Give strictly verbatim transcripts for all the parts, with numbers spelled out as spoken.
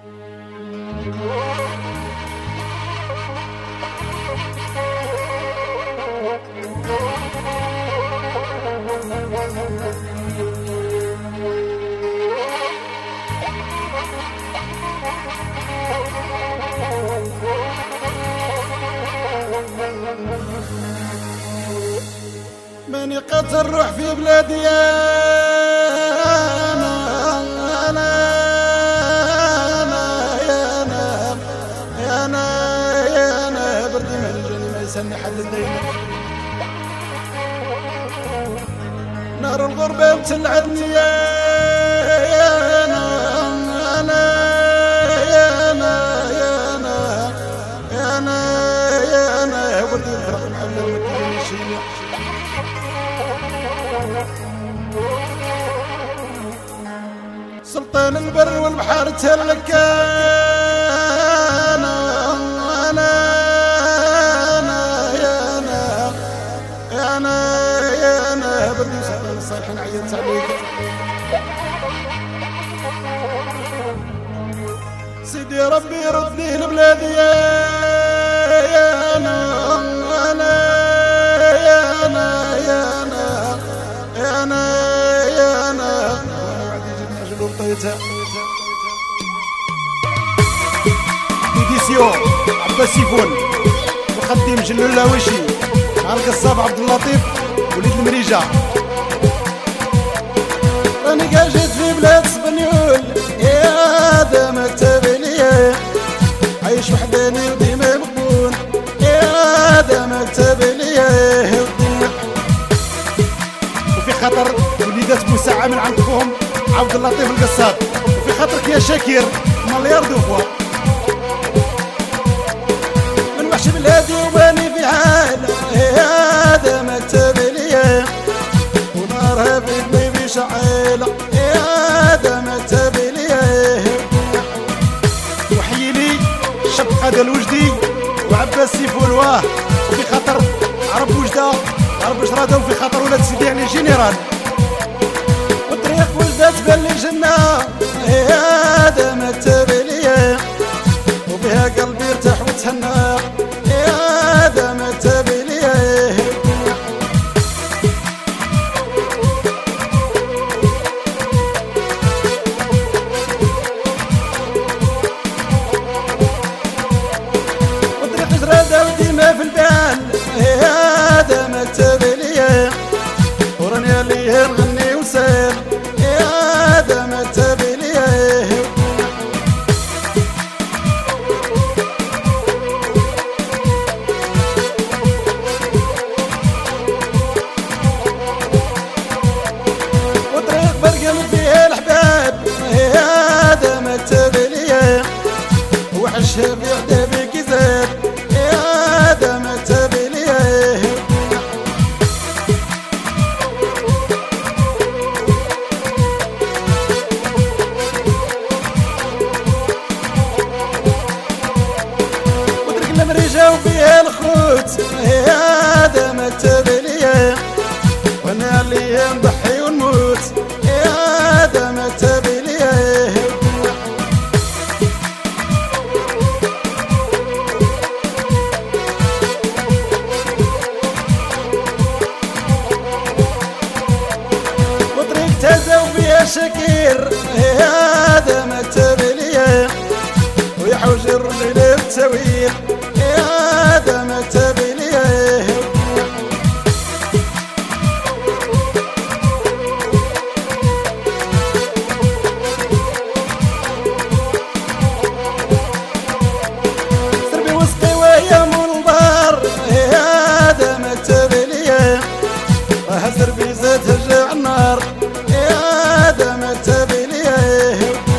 ماني قاتل روح في بلادي انا انا انا يا انا يا انا يا انا بردي ما الجني ما يسمي حد الدين نار الغربة بتلعبني يا انا انا يا انا يا انا يا انا يا انا بردي الفرق محمد المكين يشيلي سلطان البر والبحر تهلك انا انا انا يا انا يا انا يا انا بردي سهل الصالحين عينت عليك سيدي ربي ردني لبلادي يا انا انا يا انا يا انا يا انا يا انا طيتها إديسيون عباس سيفون وخديم جلو اللاوشي مع القصاب عبد اللطيف وليد المريجة راني جيت في بلاد اسبانيول يا دا مكتب ليا عايش وحداني وديما مقبول يا دا مكتب ليا وفي خطر وليدات بوسعة من عندكم عبد اللطيف القصاب وفي خاطرك يا شاكر مليار دوفوا من وحش بلادي وباني في حالة هذا مكتب ليا ونارها في قلبي شعيلة هذا مكتب ليا وحيلي شبقة ديال وجدي وعباس سيفون واه وفي خاطر عرب وجدة عرب شرادة وفي خاطر ولاد سيدي يعني جينيرال وجدت بلي جنة هذا مكتب ليا وبها قلبي ارتاح وتهنى هذا مكتب ليا وطريق جرادة وديما في البال هذا مكتب ليا وراني اللي نغني وسال هذا مكتب ليا وطريق برقم فيها الحباب هذا مكتب ليا وحشها في عذابي كذاب هذا مكتب ليا مريجة وفيها الخوت هذا مكتب ليا وانا اللي نضحي ونموت هذا مكتب ليا وطريق تازة وفيها شكير هذا مكتب ليا ويحوج الرجل بتسوير هذا مكتب ليا سربي وسقي ويا منظر هذا مكتب ليا راه سربي زاد هجع النار هذا مكتب ليا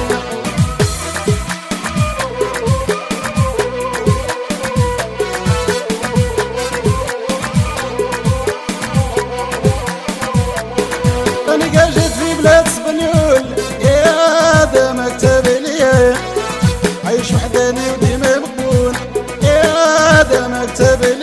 جيت في بلاد اسبانيول هذا مكتب ليا عايش وحداني وديما مقبول هذا مكتب ليا